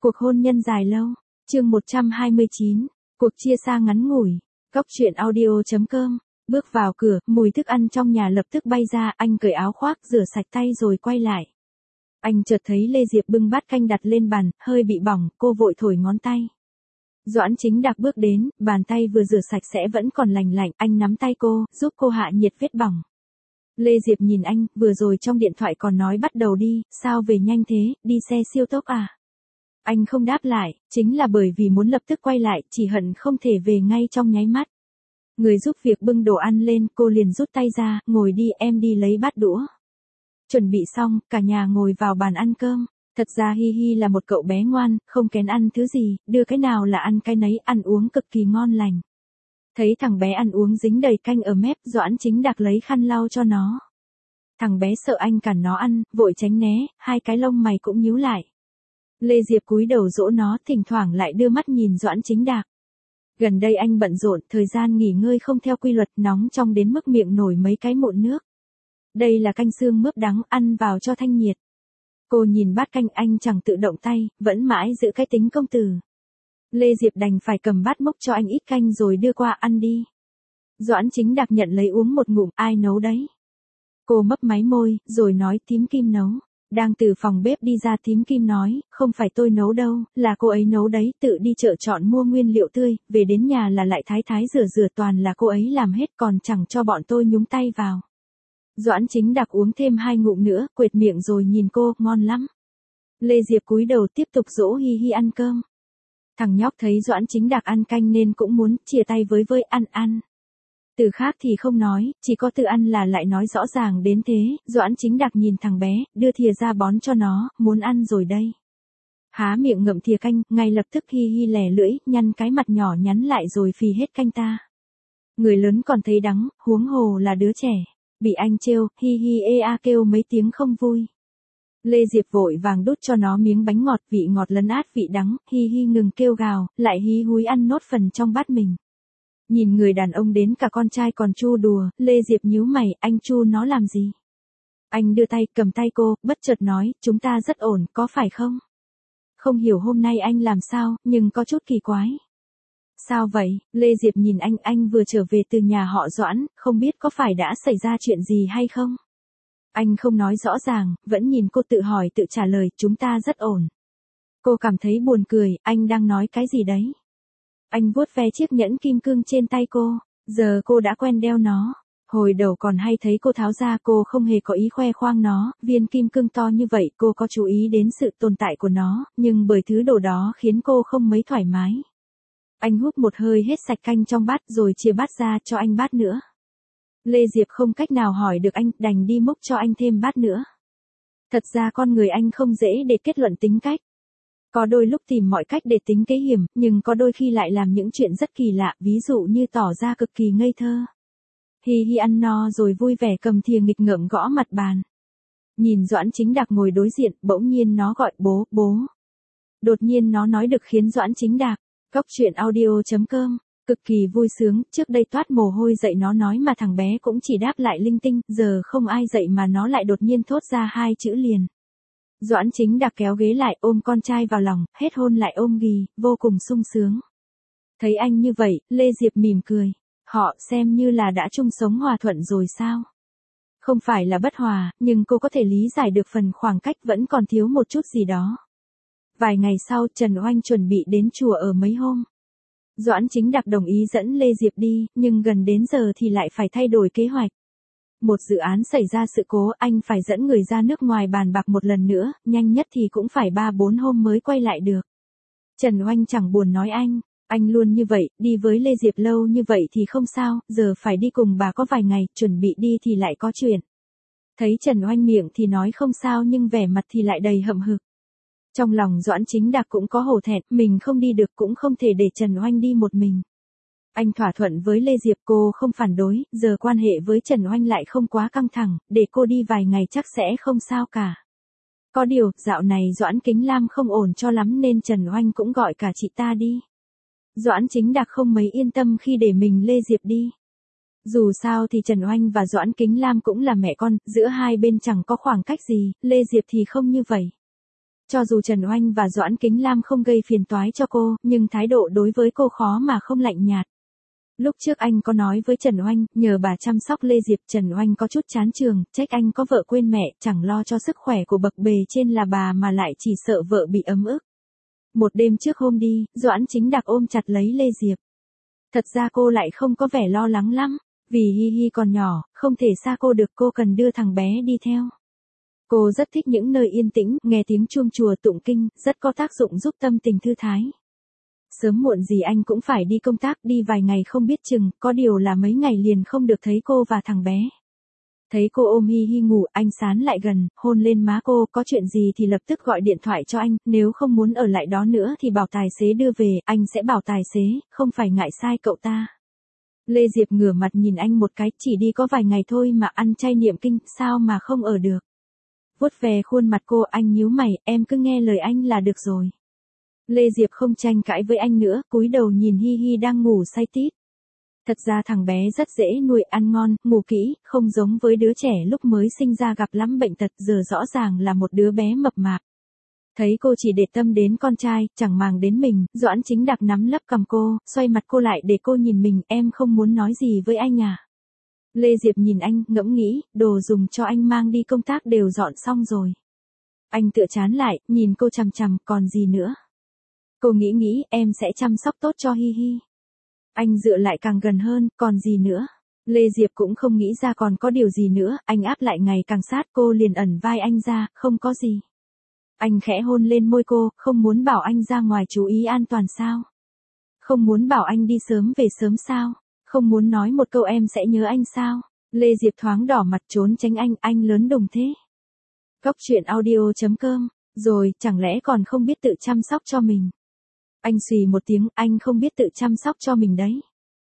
Cuộc hôn nhân dài lâu. Chương 129. Cuộc chia xa ngắn ngủi. Góc truyện audio.com. Bước vào cửa, mùi thức ăn trong nhà lập tức bay ra, anh cởi áo khoác, rửa sạch tay rồi quay lại. Anh chợt thấy Lê Diệp bưng bát canh đặt lên bàn, hơi bị bỏng, cô vội thổi ngón tay. Doãn Chính Đạc bước đến, bàn tay vừa rửa sạch sẽ vẫn còn lành lạnh, anh nắm tay cô, giúp cô hạ nhiệt vết bỏng. Lê Diệp nhìn anh, vừa rồi trong điện thoại còn nói bắt đầu đi, sao về nhanh thế, đi xe siêu tốc à? Anh không đáp lại, chính là bởi vì muốn lập tức quay lại, chỉ hận không thể về ngay trong nháy mắt. Người giúp việc bưng đồ ăn lên, cô liền rút tay ra, ngồi đi, em đi lấy bát đũa. Chuẩn bị xong, cả nhà ngồi vào bàn ăn cơm. Thật ra Hi Hi là một cậu bé ngoan, không kén ăn thứ gì, đưa cái nào là ăn cái nấy, ăn uống cực kỳ ngon lành. Thấy thằng bé ăn uống dính đầy canh ở mép, Doãn Chính Đạc lấy khăn lau cho nó. Thằng bé sợ anh cản nó ăn, vội tránh né, hai cái lông mày cũng nhíu lại. Lê Diệp cúi đầu dỗ nó, thỉnh thoảng lại đưa mắt nhìn Doãn Chính Đạc. Gần đây anh bận rộn, thời gian nghỉ ngơi không theo quy luật, nóng trong đến mức miệng nổi mấy cái mụn nước. Đây là canh xương mướp đắng, ăn vào cho thanh nhiệt. Cô nhìn bát canh, anh chẳng tự động tay, vẫn mãi giữ cái tính công tử. Lê Diệp đành phải cầm bát múc cho anh ít canh rồi đưa qua, ăn đi. Doãn Chính Đạc nhận lấy uống một ngụm, ai nấu đấy? Cô mấp máy môi, rồi nói Thím Kim nấu. Đang từ phòng bếp đi ra, Thím Kim nói, không phải tôi nấu đâu, là cô ấy nấu đấy, tự đi chợ chọn mua nguyên liệu tươi, về đến nhà là lại thái thái rửa toàn là cô ấy làm hết, còn chẳng cho bọn tôi nhúng tay vào. Doãn Chính Đạc uống thêm 2 ngụm nữa, quệt miệng rồi nhìn cô, ngon lắm. Lê Diệp cúi đầu tiếp tục dỗ Hi Hi ăn cơm. Thằng nhóc thấy Doãn Chính Đạc ăn canh nên cũng muốn, chia tay với ăn. Từ khác thì không nói, chỉ có từ ăn là lại nói rõ ràng đến thế. Doãn Chính Đạc nhìn thằng bé, đưa thìa ra bón cho nó, muốn ăn rồi đây. Há miệng ngậm thìa canh, ngay lập tức Hi Hi lè lưỡi, nhăn cái mặt nhỏ nhắn lại rồi phì hết canh ta. Người lớn còn thấy đắng, huống hồ là đứa trẻ. Bị anh trêu, Hi Hi ê a kêu mấy tiếng không vui. Lê Diệp vội vàng đút cho nó miếng bánh ngọt, vị ngọt lấn át vị đắng, Hi Hi ngừng kêu gào, lại hí húi ăn nốt phần trong bát mình. Nhìn người đàn ông đến cả con trai còn chu đùa, Lê Diệp nhíu mày, anh chu nó làm gì? Anh đưa tay, cầm tay cô, bất chợt nói, chúng ta rất ổn, có phải không? Không hiểu hôm nay anh làm sao, nhưng có chút kỳ quái. Sao vậy? Lê Diệp nhìn anh vừa trở về từ nhà họ Doãn, không biết có phải đã xảy ra chuyện gì hay không? Anh không nói rõ ràng, vẫn nhìn cô tự hỏi tự trả lời, chúng ta rất ổn. Cô cảm thấy buồn cười, anh đang nói cái gì đấy? Anh vuốt ve chiếc nhẫn kim cương trên tay cô, giờ cô đã quen đeo nó. Hồi đầu còn hay thấy cô tháo ra, cô không hề có ý khoe khoang nó, viên kim cương to như vậy cô có chú ý đến sự tồn tại của nó, nhưng bởi thứ đồ đó khiến cô không mấy thoải mái. Anh húp một hơi hết sạch canh trong bát rồi chia bát ra cho anh bát nữa. Lê Diệp không cách nào hỏi được anh, đành đi múc cho anh thêm bát nữa. Thật ra con người anh không dễ để kết luận tính cách. Có đôi lúc tìm mọi cách để tính kế hiểm, nhưng có đôi khi lại làm những chuyện rất kỳ lạ, ví dụ như tỏ ra cực kỳ ngây thơ. Hi Hi ăn no rồi vui vẻ cầm thìa nghịch ngợm gõ mặt bàn. Nhìn Doãn Chính Đạc ngồi đối diện, bỗng nhiên nó gọi bố, bố. Đột nhiên nó nói được khiến Doãn Chính Đạc, góc truyện audio.com, cực kỳ vui sướng, trước đây toát mồ hôi dậy nó nói mà thằng bé cũng chỉ đáp lại linh tinh, giờ không ai dậy mà nó lại đột nhiên thốt ra 2 chữ liền. Doãn Chính Đạc kéo ghế lại, ôm con trai vào lòng, hết hôn lại ôm ghì, vô cùng sung sướng. Thấy anh như vậy, Lê Diệp mỉm cười. Họ xem như là đã chung sống hòa thuận rồi sao? Không phải là bất hòa, nhưng cô có thể lý giải được phần khoảng cách vẫn còn thiếu một chút gì đó. Vài ngày sau, Trần Oanh chuẩn bị đến chùa ở mấy hôm. Doãn Chính Đạc đồng ý dẫn Lê Diệp đi, nhưng gần đến giờ thì lại phải thay đổi kế hoạch. Một dự án xảy ra sự cố, anh phải dẫn người ra nước ngoài bàn bạc một lần nữa, nhanh nhất thì cũng phải 3-4 hôm mới quay lại được. Trần Oanh chẳng buồn nói anh luôn như vậy, đi với Lê Diệp lâu như vậy thì không sao, giờ phải đi cùng bà có vài ngày, chuẩn bị đi thì lại có chuyện. Thấy Trần Oanh miệng thì nói không sao nhưng vẻ mặt thì lại đầy hậm hực. Trong lòng Doãn Chính Đạc cũng có hổ thẹn, mình không đi được cũng không thể để Trần Oanh đi một mình. Anh thỏa thuận với Lê Diệp, cô không phản đối, giờ quan hệ với Trần Oanh lại không quá căng thẳng, để cô đi vài ngày chắc sẽ không sao cả. Có điều, dạo này Doãn Kính Lam không ổn cho lắm nên Trần Oanh cũng gọi cả chị ta đi. Doãn Chính Đạc không mấy yên tâm khi để mình Lê Diệp đi. Dù sao thì Trần Oanh và Doãn Kính Lam cũng là mẹ con, giữa hai bên chẳng có khoảng cách gì, Lê Diệp thì không như vậy. Cho dù Trần Oanh và Doãn Kính Lam không gây phiền toái cho cô, nhưng thái độ đối với cô khó mà không lạnh nhạt. Lúc trước anh có nói với Trần Oanh, nhờ bà chăm sóc Lê Diệp. Trần Oanh có chút chán trường, trách anh có vợ quên mẹ, chẳng lo cho sức khỏe của bậc bề trên là bà mà lại chỉ sợ vợ bị ấm ức. Một đêm trước hôm đi, Doãn Chính Đạc ôm chặt lấy Lê Diệp. Thật ra cô lại không có vẻ lo lắng lắm, vì Hi Hi còn nhỏ, không thể xa cô được, cô cần đưa thằng bé đi theo. Cô rất thích những nơi yên tĩnh, nghe tiếng chuông chùa tụng kinh, rất có tác dụng giúp tâm tình thư thái. Sớm muộn gì anh cũng phải đi công tác, đi vài ngày không biết chừng, có điều là mấy ngày liền không được thấy cô và thằng bé. Thấy cô ôm Hi Hi ngủ, anh sán lại gần, hôn lên má cô, có chuyện gì thì lập tức gọi điện thoại cho anh, nếu không muốn ở lại đó nữa thì bảo tài xế đưa về, anh sẽ bảo tài xế, không phải ngại sai cậu ta. Lê Diệp ngửa mặt nhìn anh một cái, chỉ đi có vài ngày thôi mà ăn chay niệm kinh, sao mà không ở được. Vuốt về khuôn mặt cô, anh nhíu mày, em cứ nghe lời anh là được rồi. Lê Diệp không tranh cãi với anh nữa, cúi đầu nhìn Hi Hi đang ngủ say tít. Thật ra thằng bé rất dễ nuôi, ăn ngon, ngủ kỹ, không giống với đứa trẻ lúc mới sinh ra gặp lắm bệnh tật, giờ rõ ràng là một đứa bé mập mạp. Thấy cô chỉ để tâm đến con trai, chẳng màng đến mình, Doãn Chính Đạc nắm lấp cầm cô, xoay mặt cô lại để cô nhìn mình, em không muốn nói gì với anh à? Lê Diệp nhìn anh, ngẫm nghĩ, đồ dùng cho anh mang đi công tác đều dọn xong rồi. Anh tựa chán lại, nhìn cô chằm chằm, còn gì nữa? Cô nghĩ, em sẽ chăm sóc tốt cho Hi Hi. Anh dựa lại càng gần hơn, còn gì nữa? Lê Diệp cũng không nghĩ ra còn có điều gì nữa, anh áp lại ngày càng sát, cô liền ẩn vai anh ra, không có gì. Anh khẽ hôn lên môi cô, không muốn bảo anh ra ngoài chú ý an toàn sao? Không muốn bảo anh đi sớm về sớm sao? Không muốn nói một câu em sẽ nhớ anh sao? Lê Diệp thoáng đỏ mặt trốn tránh anh lớn đùng thế. Góc truyện audio.com, rồi, chẳng lẽ còn không biết tự chăm sóc cho mình? Anh xì một tiếng, anh không biết tự chăm sóc cho mình đấy.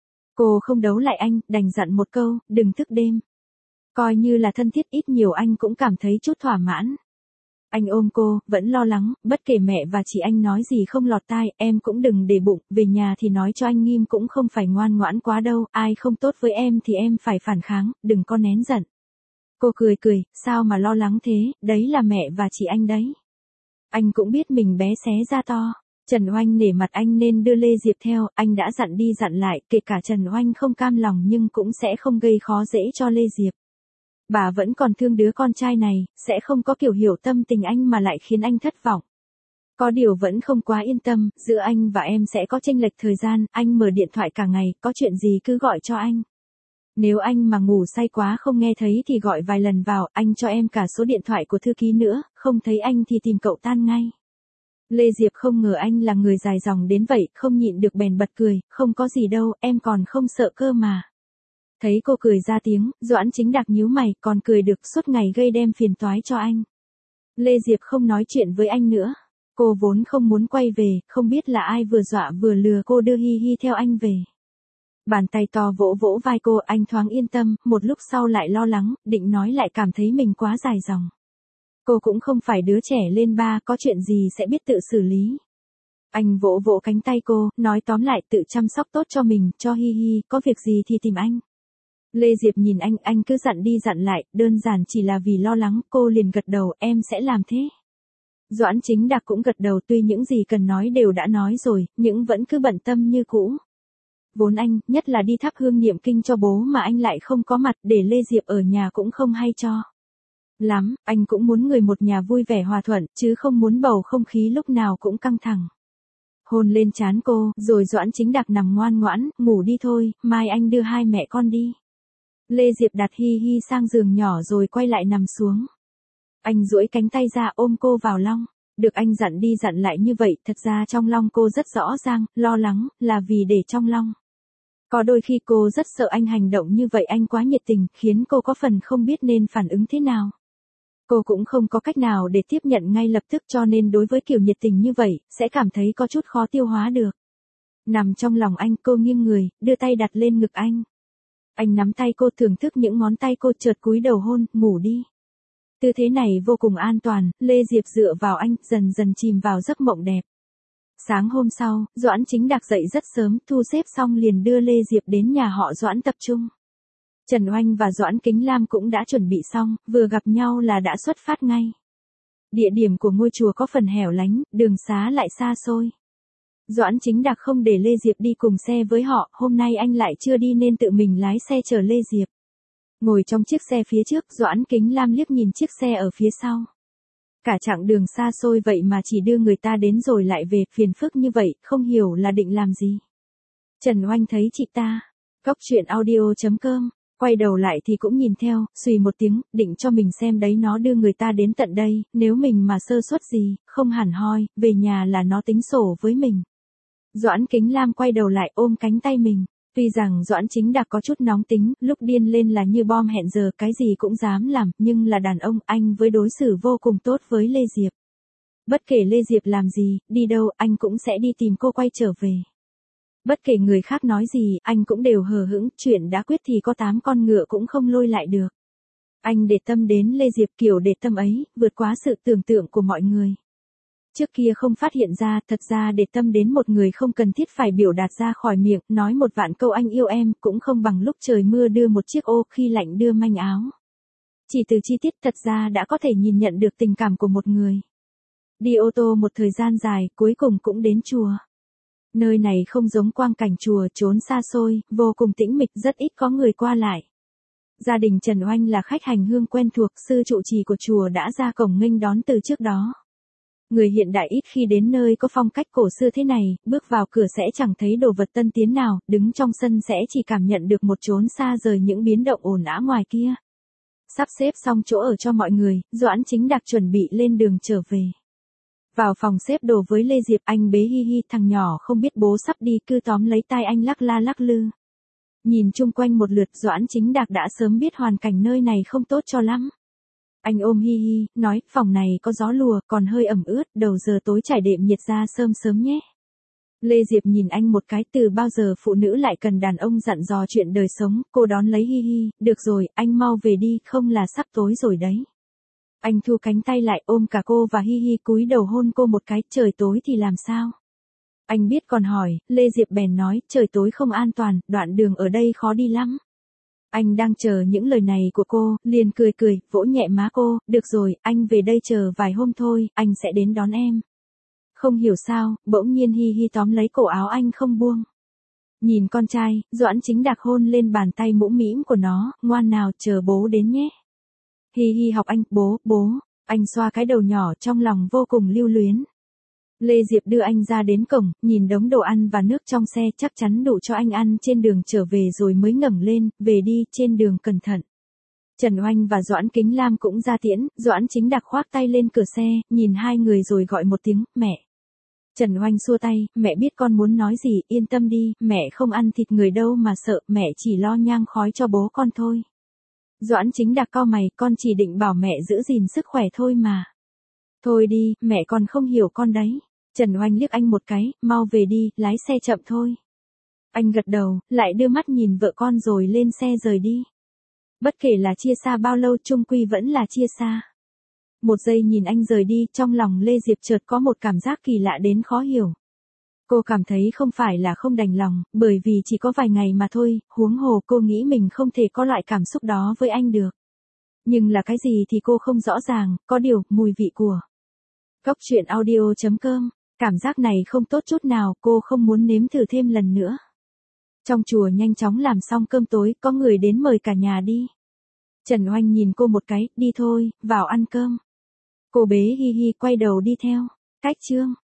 Cô không đấu lại anh, đành dặn một câu, đừng thức đêm. Coi như là thân thiết, ít nhiều anh cũng cảm thấy chút thỏa mãn. Anh ôm cô, vẫn lo lắng, bất kể mẹ và chị anh nói gì không lọt tai, em cũng đừng để bụng, về nhà thì nói cho anh nghiêm, cũng không phải ngoan ngoãn quá đâu, ai không tốt với em thì em phải phản kháng, đừng có nén giận. Cô cười, sao mà lo lắng thế, đấy là mẹ và chị anh đấy. Anh cũng biết mình bé xé ra to. Trần Oanh nể mặt anh nên đưa Lê Diệp theo, anh đã dặn đi dặn lại, kể cả Trần Oanh không cam lòng nhưng cũng sẽ không gây khó dễ cho Lê Diệp. Bà vẫn còn thương đứa con trai này, sẽ không có kiểu hiểu tâm tình anh mà lại khiến anh thất vọng. Có điều vẫn không quá yên tâm, giữa anh và em sẽ có chênh lệch thời gian, anh mở điện thoại cả ngày, có chuyện gì cứ gọi cho anh. Nếu anh mà ngủ say quá không nghe thấy thì gọi vài lần vào, anh cho em cả số điện thoại của thư ký nữa, không thấy anh thì tìm cậu tan ngay. Lê Diệp không ngờ anh là người dài dòng đến vậy, không nhịn được bèn bật cười, không có gì đâu, em còn không sợ cơ mà. Thấy cô cười ra tiếng, Doãn Chính Đạc nhíu mày, còn cười được, suốt ngày gây đem phiền toái cho anh. Lê Diệp không nói chuyện với anh nữa. Cô vốn không muốn quay về, không biết là ai vừa dọa vừa lừa cô đưa Hi Hi theo anh về. Bàn tay to vỗ vỗ vai cô, anh thoáng yên tâm, một lúc sau lại lo lắng, định nói lại cảm thấy mình quá dài dòng. Cô cũng không phải đứa trẻ lên ba, có chuyện gì sẽ biết tự xử lý. Anh vỗ vỗ cánh tay cô, nói tóm lại tự chăm sóc tốt cho mình, cho Hi Hi, có việc gì thì tìm anh. Lê Diệp nhìn anh cứ dặn đi dặn lại, đơn giản chỉ là vì lo lắng, cô liền gật đầu, em sẽ làm thế. Doãn Chính Đạc cũng gật đầu, tuy những gì cần nói đều đã nói rồi, nhưng vẫn cứ bận tâm như cũ. Vốn anh, nhất là đi thắp hương niệm kinh cho bố mà anh lại không có mặt, để Lê Diệp ở nhà cũng không hay cho lắm, anh cũng muốn người một nhà vui vẻ hòa thuận, chứ không muốn bầu không khí lúc nào cũng căng thẳng. Hôn lên trán cô, rồi Doãn Chính Đạc nằm ngoan ngoãn, ngủ đi thôi, mai anh đưa hai mẹ con đi. Lê Diệp đặt Hi Hi sang giường nhỏ rồi quay lại nằm xuống. Anh duỗi cánh tay ra ôm cô vào lòng. Được anh dặn đi dặn lại như vậy, thật ra trong lòng cô rất rõ ràng, lo lắng, là vì để trong lòng. Có đôi khi cô rất sợ anh hành động như vậy, anh quá nhiệt tình, khiến cô có phần không biết nên phản ứng thế nào. Cô cũng không có cách nào để tiếp nhận ngay lập tức, cho nên đối với kiểu nhiệt tình như vậy, sẽ cảm thấy có chút khó tiêu hóa được. Nằm trong lòng anh, cô nghiêng người, đưa tay đặt lên ngực anh. Anh nắm tay cô, thưởng thức những ngón tay cô, chợt cúi đầu hôn, ngủ đi. Tư thế này vô cùng an toàn, Lê Diệp dựa vào anh, dần dần chìm vào giấc mộng đẹp. Sáng hôm sau, Doãn Chính Đạc dậy rất sớm, thu xếp xong liền đưa Lê Diệp đến nhà họ Doãn tập trung. Trần Oanh và Doãn Kính Lam cũng đã chuẩn bị xong, vừa gặp nhau là đã xuất phát ngay. Địa điểm của ngôi chùa có phần hẻo lánh, đường xá lại xa xôi. Doãn Chính Đạc không để Lê Diệp đi cùng xe với họ, hôm nay anh lại chưa đi nên tự mình lái xe chở Lê Diệp. Ngồi trong chiếc xe phía trước, Doãn Kính Lam liếc nhìn chiếc xe ở phía sau. Cả chặng đường xa xôi vậy mà chỉ đưa người ta đến rồi lại về, phiền phức như vậy, không hiểu là định làm gì. Trần Oanh thấy chị ta. Cóc truyện audio.com. Quay đầu lại thì cũng nhìn theo, xùy một tiếng, định cho mình xem đấy, nó đưa người ta đến tận đây, nếu mình mà sơ suất gì, không hẳn hoi, về nhà là nó tính sổ với mình. Doãn Kính Lam quay đầu lại ôm cánh tay mình. Tuy rằng Doãn Chính Đạc có chút nóng tính, lúc điên lên là như bom hẹn giờ, cái gì cũng dám làm, nhưng là đàn ông, anh với đối xử vô cùng tốt với Lê Diệp. Bất kể Lê Diệp làm gì, đi đâu, anh cũng sẽ đi tìm cô quay trở về. Bất kể người khác nói gì, anh cũng đều hờ hững, chuyện đã quyết thì có 8 con ngựa cũng không lôi lại được. Anh để tâm đến Lê Diệp, kiểu để tâm ấy, vượt quá sự tưởng tượng của mọi người. Trước kia không phát hiện ra, thật ra để tâm đến một người không cần thiết phải biểu đạt ra khỏi miệng, nói một vạn câu anh yêu em, cũng không bằng lúc trời mưa đưa một chiếc ô, khi lạnh đưa manh áo. Chỉ từ chi tiết thật ra đã có thể nhìn nhận được tình cảm của một người. Đi ô tô một thời gian dài, cuối cùng cũng đến chùa. Nơi này không giống quang cảnh chùa, trốn xa xôi, vô cùng tĩnh mịch, rất ít có người qua lại. Gia đình Trần Oanh là khách hành hương quen thuộc, sư trụ trì của chùa đã ra cổng nghênh đón từ trước đó. Người hiện đại ít khi đến nơi có phong cách cổ xưa thế này, bước vào cửa sẽ chẳng thấy đồ vật tân tiến nào, đứng trong sân sẽ chỉ cảm nhận được một chốn xa rời những biến động ồn ào ngoài kia. Sắp xếp xong chỗ ở cho mọi người, Doãn Chính Đạc chuẩn bị lên đường trở về. Vào phòng xếp đồ với Lê Diệp, anh bế Hi Hi, thằng nhỏ không biết bố sắp đi, cứ tóm lấy tai anh lắc la lắc lư. Nhìn chung quanh một lượt, Doãn Chính Đạc đã sớm biết hoàn cảnh nơi này không tốt cho lắm. Anh ôm Hi Hi, nói, phòng này có gió lùa, còn hơi ẩm ướt, đầu giờ tối trải đệm nhiệt ra sớm sớm nhé. Lê Diệp nhìn anh một cái, từ bao giờ phụ nữ lại cần đàn ông dặn dò chuyện đời sống, cô đón lấy Hi Hi, được rồi, anh mau về đi, không là sắp tối rồi đấy. Anh thu cánh tay lại ôm cả cô và Hi Hi, cúi đầu hôn cô một cái, trời tối thì làm sao? Anh biết còn hỏi, Lê Diệp bèn nói, trời tối không an toàn, đoạn đường ở đây khó đi lắm. Anh đang chờ những lời này của cô, liền cười cười, vỗ nhẹ má cô, được rồi, anh về đây chờ vài hôm thôi, anh sẽ đến đón em. Không hiểu sao, bỗng nhiên Hi Hi tóm lấy cổ áo anh không buông. Nhìn con trai, Doãn Chính Đạc hôn lên bàn tay mũm mĩm của nó, ngoan nào, chờ bố đến nhé. Hi Hi học anh, bố, anh xoa cái đầu nhỏ trong lòng vô cùng lưu luyến. Lê Diệp đưa anh ra đến cổng, nhìn đống đồ ăn và nước trong xe, chắc chắn đủ cho anh ăn trên đường trở về rồi mới ngẩng lên, về đi, trên đường cẩn thận. Trần Oanh và Doãn Kính Lam cũng ra tiễn, Doãn Chính Đạc khoác tay lên cửa xe, nhìn hai người rồi gọi một tiếng, mẹ. Trần Oanh xua tay, mẹ biết con muốn nói gì, yên tâm đi, mẹ không ăn thịt người đâu mà sợ, mẹ chỉ lo nhang khói cho bố con thôi. Doãn Chính Đạc cau mày, con chỉ định bảo mẹ giữ gìn sức khỏe thôi mà. Thôi đi, mẹ còn không hiểu con đấy. Trần Oanh liếc anh một cái, mau về đi, lái xe chậm thôi. Anh gật đầu, lại đưa mắt nhìn vợ con rồi lên xe rời đi. Bất kể là chia xa bao lâu, chung quy vẫn là chia xa. Một giây nhìn anh rời đi, trong lòng Lê Diệp chợt có một cảm giác kỳ lạ đến khó hiểu. Cô cảm thấy không phải là không đành lòng, bởi vì chỉ có vài ngày mà thôi, huống hồ cô nghĩ mình không thể có loại cảm xúc đó với anh được. Nhưng là cái gì thì cô không rõ ràng, có điều, mùi vị của Cóc truyện audio.com. Cảm giác này không tốt chút nào, cô không muốn nếm thử thêm lần nữa. Trong chùa nhanh chóng làm xong cơm tối, có người đến mời cả nhà đi. Trần Oanh nhìn cô một cái, đi thôi, vào ăn cơm. Cô bế Hi Hi quay đầu đi theo. Cách chương.